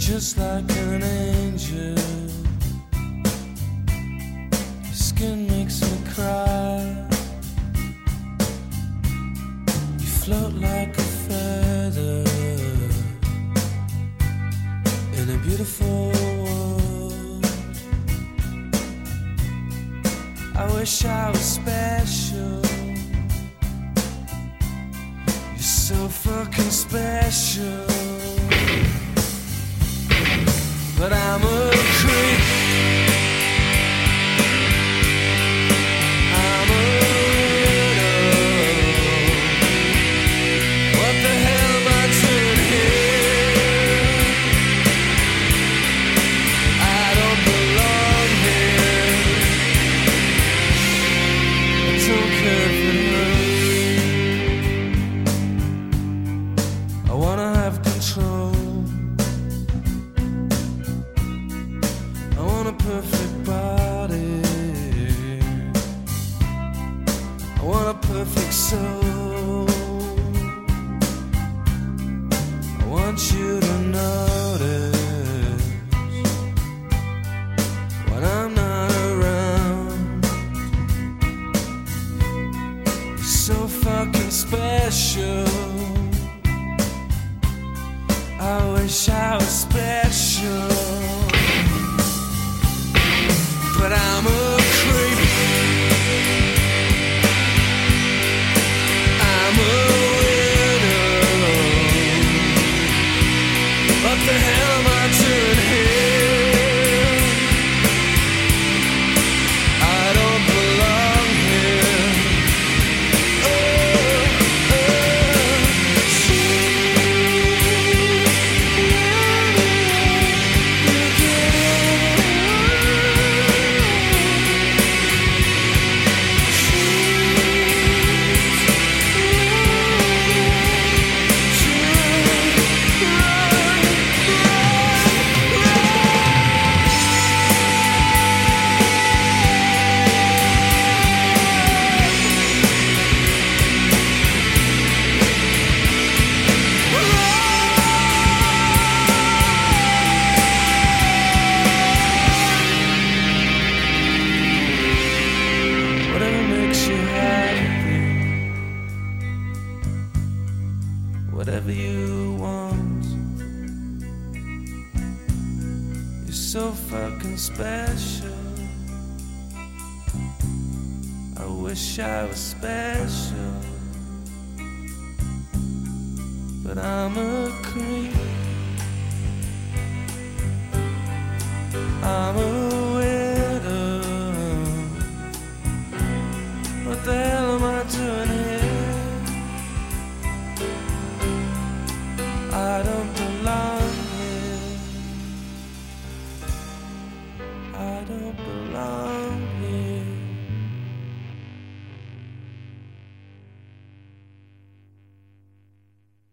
just like an angel. Your skin makes me cry. You float like a feather in a beautiful world. I wish I was special. You're so fucking special. But I'm a creep. I'm a widow. What the hell am I doing here? I don't belong here. I don't care if it hurts. I wanna have control. Perfect body. I want a perfect soul. I want you to notice when I'm not around. You're so fucking special. I wish I was special. But I'm a creep. I'm a widow. What the hell am I doing here? I don't belong here. Whatever you want. You're so fucking special. I wish I was special. But I'm a creep. I'm a widow. What the hell am I doing here? I don't